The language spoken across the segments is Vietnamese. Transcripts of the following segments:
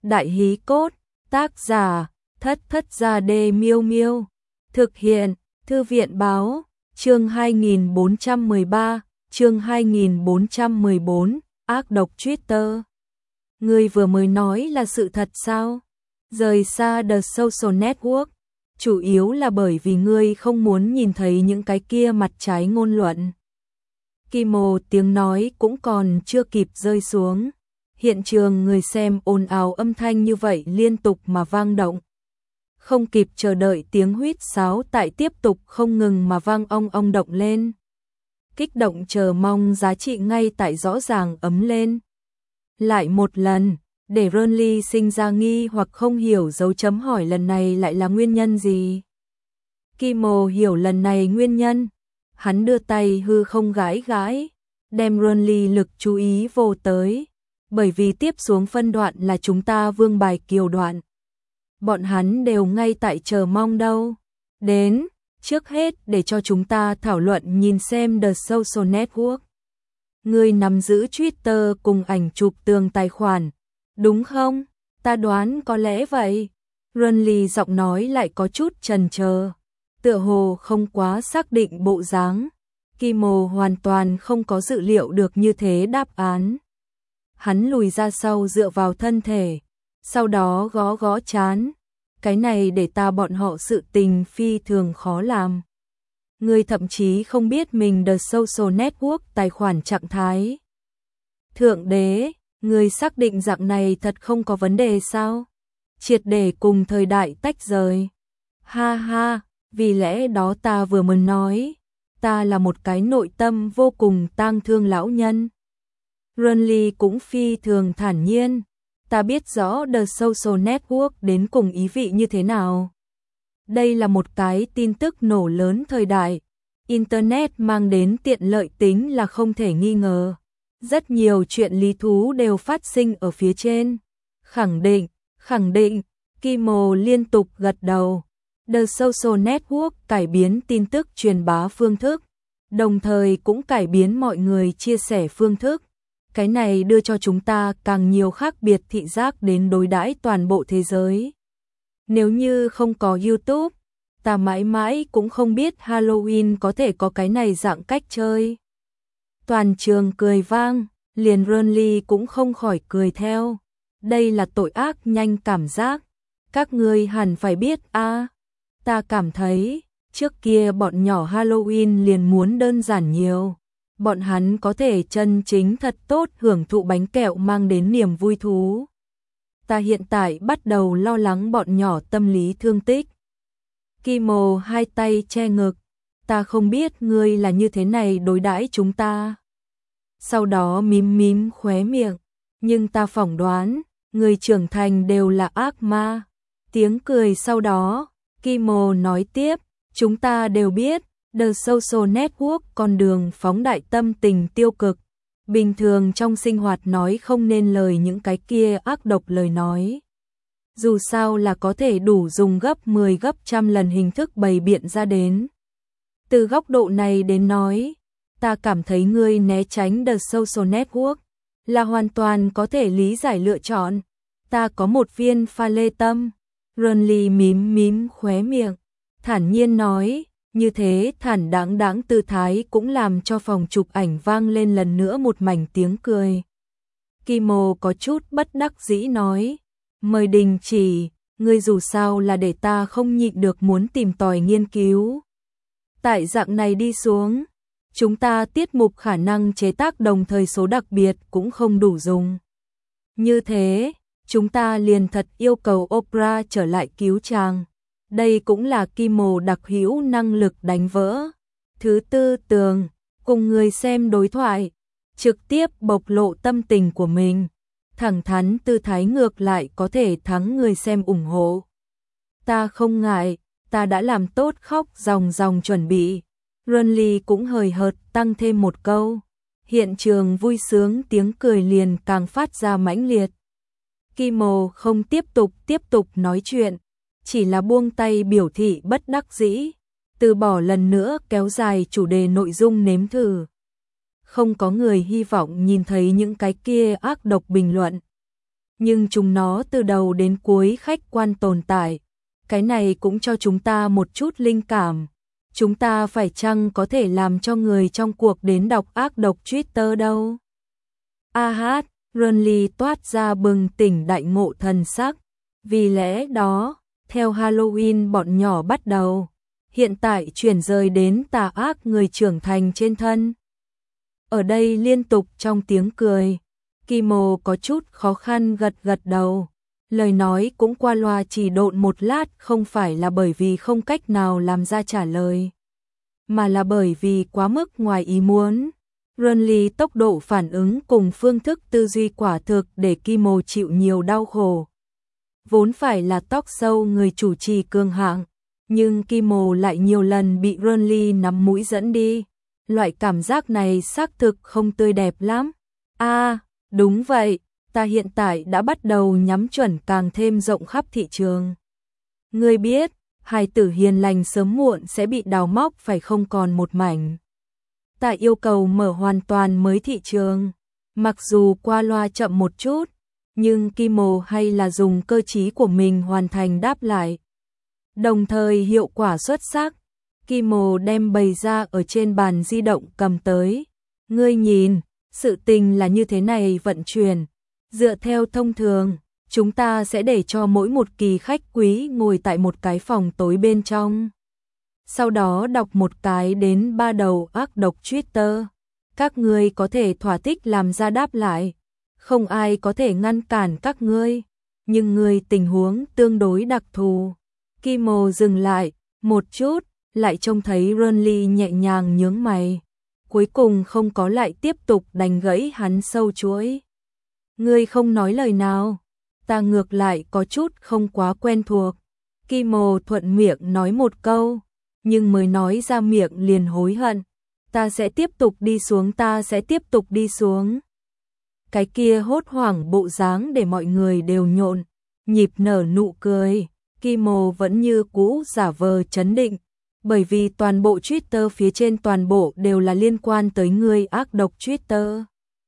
Đại hí cốt, tác giả, Thất Thất Gia Đê Miêu Miêu. Thực hiện, Thư viện báo, chương 2413, chương 2414, ác độc Twitter. Ngươi vừa mới nói là sự thật sao? Rời xa The Social Network, chủ yếu là bởi vì ngươi không muốn nhìn thấy những cái kia mặt trái ngôn luận. Kimo tiếng nói cũng còn chưa kịp rơi xuống. Hiện trường người xem ồn ào âm thanh như vậy liên tục mà vang động. Không kịp chờ đợi tiếng huýt sáo tại tiếp tục không ngừng mà vang ong ong động lên. Kích động chờ mong giá trị ngay tại rõ ràng ấm lên. Lại một lần, để Ronly sinh ra nghi hoặc không hiểu dấu chấm hỏi lần này lại là nguyên nhân gì. Kimo hiểu lần này nguyên nhân. Hắn đưa tay hư không gãi gãi, đem Ronly lực chú ý vô tới. Bởi vì tiếp xuống phân đoạn là chúng ta vương bài kiều đoạn. Bọn hắn đều ngay tại chờ mong đâu. Đến, trước hết để cho chúng ta thảo luận nhìn xem The Social Network. Ngươi nắm giữ Twitter cùng ảnh chụp tường tài khoản, đúng không? Ta đoán có lẽ vậy. Ronly giọng nói lại có chút chần chờ, tựa hồ không quá xác định bộ dáng. Kimo hoàn toàn không có dự liệu được như thế đáp án. Hắn lùi ra sau dựa vào thân thể, sau đó gõ gõ trán. Cái này để ta bọn họ sự tình phi thường khó làm. Ngươi thậm chí không biết mình The Social Network tài khoản trạng thái. Thượng đế, ngươi xác định dạng này thật không có vấn đề sao? Triệt để cùng thời đại tách rời. Ha ha, vì lẽ đó ta vừa mới nói, ta là một cái nội tâm vô cùng tang thương lão nhân. Ronly cũng phi thường thản nhiên. Ta biết rõ The Social Network đến cùng ý vị như thế nào. Đây là một cái tin tức nổ lớn thời đại. Internet mang đến tiện lợi tính là không thể nghi ngờ. Rất nhiều chuyện lý thú đều phát sinh ở phía trên. Khẳng định, Kimo liên tục gật đầu. The Social Network cải biến tin tức truyền bá phương thức, đồng thời cũng cải biến mọi người chia sẻ phương thức. Cái này đưa cho chúng ta càng nhiều khác biệt thị giác đến đối đãi toàn bộ thế giới. Nếu như không có YouTube, ta mãi mãi cũng không biết Halloween có thể có cái này dạng cách chơi. Toàn trường cười vang, liền Ronly cũng không khỏi cười theo. Đây là tội ác nhanh cảm giác. Các ngươi hẳn phải biết a. Ta cảm thấy, trước kia bọn nhỏ Halloween liền muốn đơn giản nhiều. Bọn hắn có thể chân chính thật tốt hưởng thụ bánh kẹo mang đến niềm vui thú. Ta hiện tại bắt đầu lo lắng bọn nhỏ tâm lý thương tích. Kimo hai tay che ngực. Ta không biết ngươi là như thế này đối đãi chúng ta. Sau đó mím khóe miệng. Nhưng ta phỏng đoán, người trưởng thành đều là ác ma. Tiếng cười sau đó, Kimo nói tiếp, chúng ta đều biết. The Social Network con đường phóng đại tâm tình tiêu cực. Bình thường trong sinh hoạt nói không nên lời những cái kia ác độc lời nói. Dù sao là có thể đủ dùng gấp 10 gấp trăm lần hình thức bày biện ra đến. Từ góc độ này đến nói, ta cảm thấy ngươi né tránh The Social Network là hoàn toàn có thể lý giải lựa chọn. Ta có một viên pha lê tâm. Ronly mím khóe miệng, thản nhiên nói. Như thế thản đáng tư thái cũng làm cho phòng chụp ảnh vang lên lần nữa một mảnh tiếng cười. Kimo có chút bất đắc dĩ nói, mời đình chỉ, ngươi dù sao là để ta không nhịn được muốn tìm tòi nghiên cứu. Tại dạng này đi xuống, chúng ta tiết mục khả năng chế tác đồng thời số đặc biệt cũng không đủ dùng. Như thế, chúng ta liền thật yêu cầu Oprah trở lại cứu chàng. Đây cũng là Kimo đặc hữu năng lực đánh vỡ. Thứ tư tường, cùng người xem đối thoại, trực tiếp bộc lộ tâm tình của mình. Thẳng thắn tư thái ngược lại có thể thắng người xem ủng hộ. Ta không ngại, ta đã làm tốt khóc ròng chuẩn bị. Ronly cũng hời hợt tăng thêm một câu. Hiện trường vui sướng tiếng cười liền càng phát ra mãnh liệt. Kimo không tiếp tục nói chuyện. Chỉ là buông tay biểu thị bất đắc dĩ, từ bỏ lần nữa kéo dài chủ đề nội dung nếm thử. Không có người hy vọng nhìn thấy những cái kia ác độc bình luận. nhưng chúng nó từ đầu đến cuối khách quan tồn tại. Cái này cũng cho chúng ta một chút linh cảm. Chúng ta phải chăng có thể làm cho người trong cuộc đến đọc ác độc Twitter đâu? Renly toát ra bừng tỉnh đại ngộ thần sắc. Vì lẽ đó, theo Halloween bọn nhỏ bắt đầu, hiện tại chuyển rời đến tà ác người trưởng thành trên thân. Ở đây liên tục trong tiếng cười, Kimo có chút khó khăn gật gật đầu. Lời nói cũng qua loa chỉ độn một lát, không phải là bởi vì không cách nào làm ra trả lời, mà là bởi vì quá mức ngoài ý muốn. Renly tốc độ phản ứng cùng phương thức tư duy quả thực để Kimo chịu nhiều đau khổ. Vốn phải là talk show người chủ trì cường hạng, nhưng Kimo lại nhiều lần bị Renly nắm mũi dẫn đi. Loại cảm giác này xác thực không tươi đẹp lắm. Đúng vậy, ta hiện tại đã bắt đầu nhắm chuẩn càng thêm rộng khắp thị trường. Ngươi biết, hài tử hiền lành sớm muộn sẽ bị đào móc phải không còn một mảnh. Ta yêu cầu mở hoàn toàn mới thị trường. Mặc dù qua loa chậm một chút, nhưng Kimo hay là dùng cơ trí của mình hoàn thành đáp lại. Đồng thời hiệu quả xuất sắc. Kimo đem bày ra ở trên bàn di động cầm tới. Ngươi nhìn, sự tình là như thế này vận chuyển. Dựa theo thông thường, chúng ta sẽ để cho mỗi một kỳ khách quý ngồi tại một cái phòng tối bên trong. Sau đó đọc một cái đến 3 đầu ác độc Twitter. Các ngươi có thể thỏa thích làm ra đáp lại. Không ai có thể ngăn cản các ngươi. Nhưng ngươi tình huống tương đối đặc thù. Kimo dừng lại một chút, lại trông thấy Renly nhẹ nhàng nhướng mày. Cuối cùng không có lại tiếp tục đánh gãy hắn sâu chuỗi. Ngươi không nói lời nào. Ta ngược lại có chút không quá quen thuộc. Kimo thuận miệng nói một câu, nhưng mới nói ra miệng liền hối hận. Ta sẽ tiếp tục đi xuống, ta sẽ tiếp tục đi xuống. Cái kia hốt hoảng bộ dáng để mọi người đều nhộn nhịp nở nụ cười. Kimo vẫn như cũ giả vờ trấn định, bởi vì toàn bộ Twitter phía trên toàn bộ đều là liên quan tới người ác độc Twitter.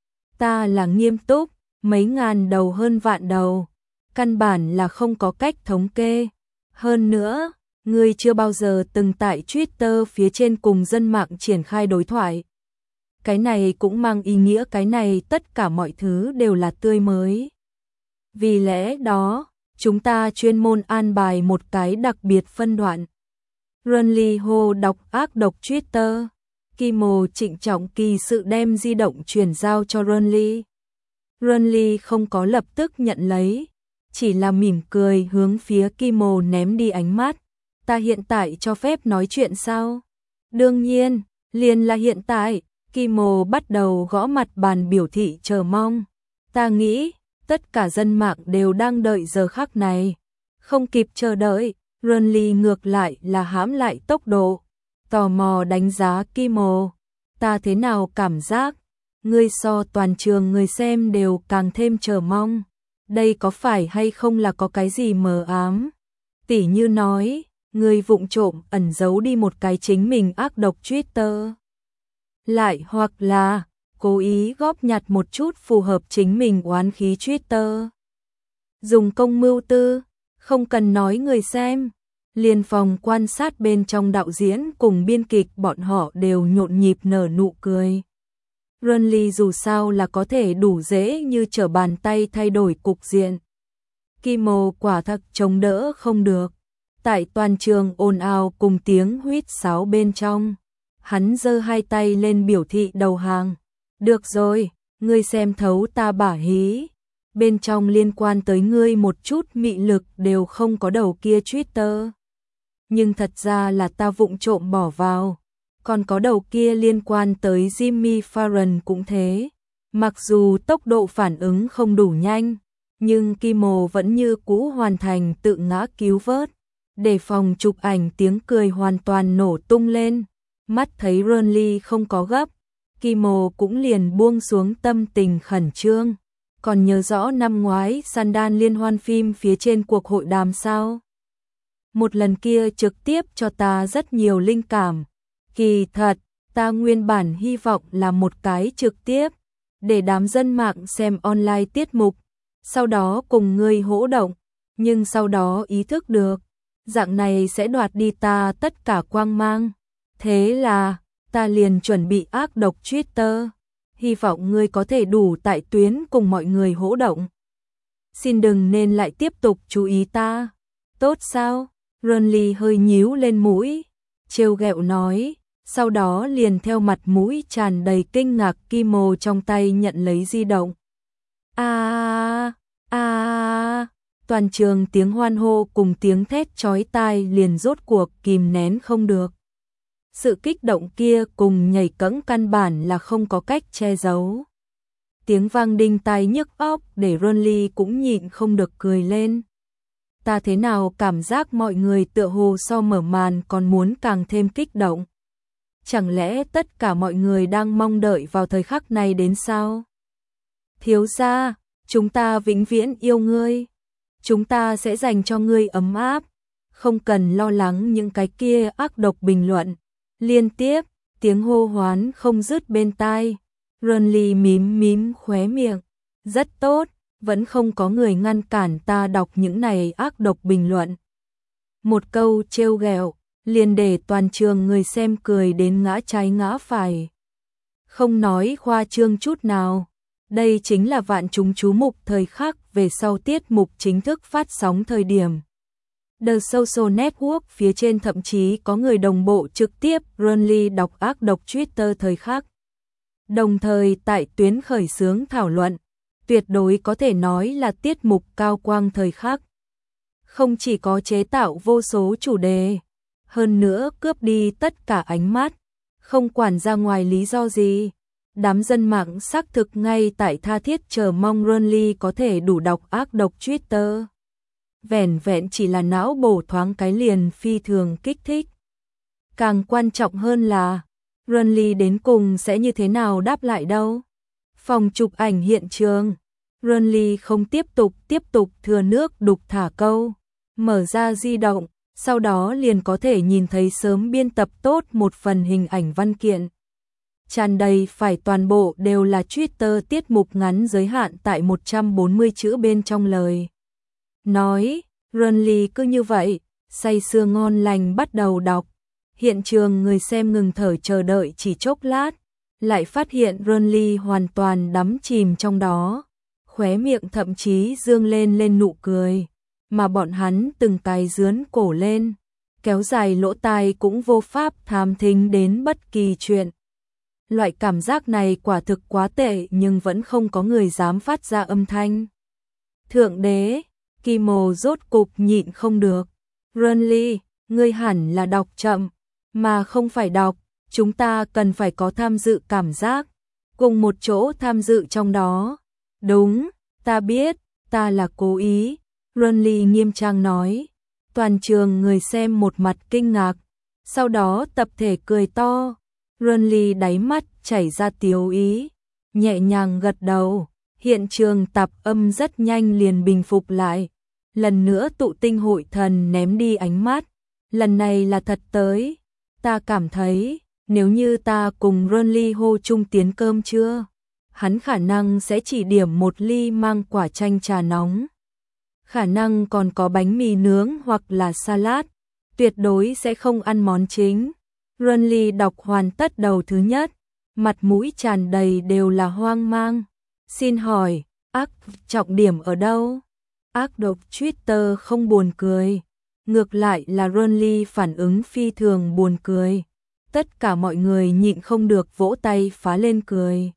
Ta là nghiêm túc, mấy ngàn đầu hơn vạn đầu, căn bản là không có cách thống kê. Hơn nữa, ngươi chưa bao giờ từng tại Twitter phía trên cùng dân mạng triển khai đối thoại. Cái này cũng mang ý nghĩa cái này tất cả mọi thứ đều là tươi mới. Vì lẽ đó, chúng ta chuyên môn an bài một cái đặc biệt phân đoạn. Renly hô đọc ác độc Twitter. Kimo trịnh trọng kỳ sự đem di động chuyển giao cho Renly. Renly không có lập tức nhận lấy, chỉ là mỉm cười hướng phía Kimo ném đi ánh mắt. Ta hiện tại cho phép nói chuyện sao? Đương nhiên, liền là hiện tại. Kimo bắt đầu gõ mặt bàn biểu thị chờ mong. Ta nghĩ, tất cả dân mạng đều đang đợi giờ khắc này. Không kịp chờ đợi, Renly ngược lại là hãm lại tốc độ. Tò mò đánh giá Kimo. Ta thế nào cảm giác? Ngươi so toàn trường người xem đều càng thêm chờ mong. Đây có phải hay không là có cái gì mờ ám? Tỉ như nói, ngươi vụng trộm ẩn giấu đi một cái chính mình ác độc Twitter. Lại hoặc là cố ý góp nhặt một chút phù hợp chính mình oán khí Twitter. Dùng công mưu tư, không cần nói người xem. Liên phòng quan sát bên trong đạo diễn cùng biên kịch bọn họ đều nhộn nhịp nở nụ cười. Renly dù sao là có thể đủ dễ như trở bàn tay thay đổi cục diện. Kimo quả thật chống đỡ không được. Tại toàn trường ồn ào cùng tiếng huýt sáo bên trong, hắn giơ hai tay lên biểu thị đầu hàng. Được rồi, ngươi xem thấu ta bả hí. Bên trong liên quan tới ngươi một chút mị lực đều không có đầu kia Twitter. Nhưng thật ra là ta vụng trộm bỏ vào. Còn có đầu kia liên quan tới Jimmy Fallon cũng thế. Mặc dù tốc độ phản ứng không đủ nhanh, nhưng Kimo vẫn như cũ hoàn thành tự ngã cứu vớt. Để phòng chụp ảnh tiếng cười hoàn toàn nổ tung lên. Mắt thấy Renly không có gấp, Kimo cũng liền buông xuống tâm tình khẩn trương. Còn nhớ rõ năm ngoái Sundance liên hoan phim phía trên cuộc hội đàm sao? Một lần kia trực tiếp cho ta rất nhiều linh cảm. Kỳ thật, ta nguyên bản hy vọng là một cái trực tiếp, để đám dân mạng xem online tiết mục. sau đó cùng ngươi hỗ động, nhưng sau đó ý thức được, dạng này sẽ đoạt đi ta tất cả quang mang. Thế là, ta liền chuẩn bị ác độc Twitter, hy vọng ngươi có thể đủ tại tuyến cùng mọi người hỗ động. Xin đừng nên lại tiếp tục chú ý ta. Tốt sao? Renly hơi nhíu lên mũi, trêu ghẹo nói, sau đó liền theo mặt mũi tràn đầy kinh ngạc Kimo trong tay nhận lấy di động. Toàn trường tiếng hoan hô cùng tiếng thét chói tai liền rốt cuộc kìm nén không được. Sự kích động kia cùng nhảy cẫng căn bản là không có cách che giấu. Tiếng vang đinh tai nhức óc để Renly cũng nhịn không được cười lên. Ta thế nào cảm giác mọi người tựa hồ so mở màn còn muốn càng thêm kích động. Chẳng lẽ tất cả mọi người đang mong đợi vào thời khắc này đến sao? Thiếu gia, chúng ta vĩnh viễn yêu ngươi. Chúng ta sẽ dành cho ngươi ấm áp. Không cần lo lắng những cái kia ác độc bình luận. Liên tiếp, tiếng hô hoán không dứt bên tai. Renly mím mím khóe miệng. Rất tốt, vẫn không có người ngăn cản ta đọc những này ác độc bình luận. Một câu trêu ghẹo liền để toàn trường người xem cười đến ngã trái ngã phải. Không nói khoa trương chút nào. Đây chính là vạn chúng chú mục thời khắc về sau tiết mục chính thức phát sóng thời điểm. The Social Network phía trên thậm chí có người đồng bộ trực tiếp Renly đọc ác độc Twitter thời khắc. Đồng thời tại tuyến khởi xướng thảo luận, tuyệt đối có thể nói là tiết mục cao quang thời khắc. Không chỉ có chế tạo vô số chủ đề, hơn nữa cướp đi tất cả ánh mắt, không quản ra ngoài lý do gì. Đám dân mạng xác thực ngay tại tha thiết chờ mong Renly có thể đủ đọc ác độc Twitter. Vẻn vẹn chỉ là não bổ thoáng cái liền phi thường kích thích. Càng quan trọng hơn là, Renly đến cùng sẽ như thế nào đáp lại đâu. Phòng chụp ảnh hiện trường, Renly không tiếp tục thừa nước đục thả câu, mở ra di động, sau đó liền có thể nhìn thấy sớm biên tập tốt một phần hình ảnh văn kiện. Tràn đầy phải toàn bộ đều là Twitter tiết mục ngắn giới hạn tại 140 chữ bên trong lời. Nói, Renly cứ như vậy, say sưa ngon lành bắt đầu đọc. Hiện trường người xem ngừng thở chờ đợi chỉ chốc lát, lại phát hiện Renly hoàn toàn đắm chìm trong đó. Khóe miệng thậm chí dương lên nụ cười, mà bọn hắn từng cái dướn cổ lên, kéo dài lỗ tai cũng vô pháp tham thính đến bất kỳ chuyện. Loại cảm giác này quả thực quá tệ nhưng vẫn không có người dám phát ra âm thanh. Thượng đế, Kimo rốt cục nhịn không được. Renly, ngươi hẳn là đọc chậm, mà không phải đọc, chúng ta cần phải có tham dự cảm giác, cùng một chỗ tham dự trong đó. Đúng, ta biết, ta là cố ý, Renly nghiêm trang nói. Toàn trường người xem một mặt kinh ngạc, sau đó tập thể cười to. Renly đáy mắt chảy ra tiếu ý, nhẹ nhàng gật đầu, hiện trường tạp âm rất nhanh liền bình phục lại. Lần nữa tụ tinh hội thần ném đi ánh mắt, lần này là thật tới. Ta cảm thấy, nếu như ta cùng Renly hô chung tiến cơm trưa, hắn khả năng sẽ chỉ điểm một ly mang quả chanh trà nóng. Khả năng còn có bánh mì nướng hoặc là salad, tuyệt đối sẽ không ăn món chính. Renly đọc hoàn tất đầu thứ nhất, mặt mũi tràn đầy đều là hoang mang. Xin hỏi, ác trọng điểm ở đâu? Ác độc Twitter không buồn cười, ngược lại là Renly phản ứng phi thường buồn cười. Tất cả mọi người nhịn không được vỗ tay phá lên cười.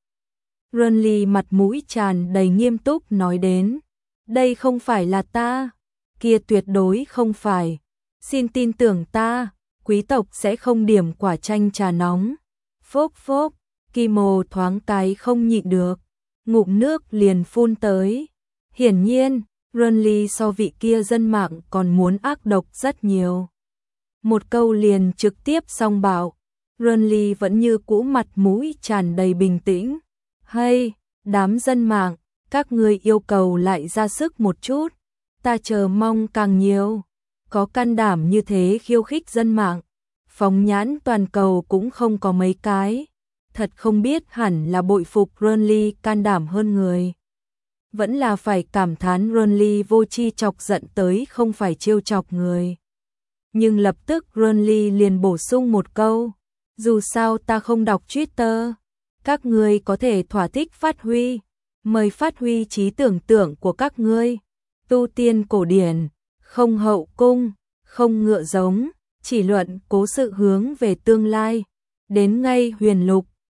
Renly mặt mũi tràn đầy nghiêm túc nói đến, đây không phải là ta, kia tuyệt đối không phải. Xin tin tưởng ta, quý tộc sẽ không điểm quả chanh trà nóng. Phốc phốc, Kimo thoáng cái không nhịn được, ngụm nước liền phun tới. Hiển nhiên, Renly so vị kia dân mạng còn muốn ác độc rất nhiều. Một câu liền trực tiếp xong bảo, Renly vẫn như cũ mặt mũi tràn đầy bình tĩnh. Hay, đám dân mạng, các ngươi yêu cầu lại ra sức một chút, ta chờ mong càng nhiều. Có can đảm như thế khiêu khích dân mạng, phóng nhãn toàn cầu cũng không có mấy cái. Thật không biết hẳn là bội phục Renly can đảm hơn người. vẫn là phải cảm thán Ronly vô tri chọc giận tới không phải trêu chọc người. Nhưng lập tức Ronly liền bổ sung một câu, dù sao ta không đọc Twitter, các ngươi có thể thỏa thích phát huy, mời phát huy trí tưởng tượng của các ngươi, tu tiên cổ điển, không hậu cung, không ngựa giống, chỉ luận cố sự hướng về tương lai, đến ngay huyền lục,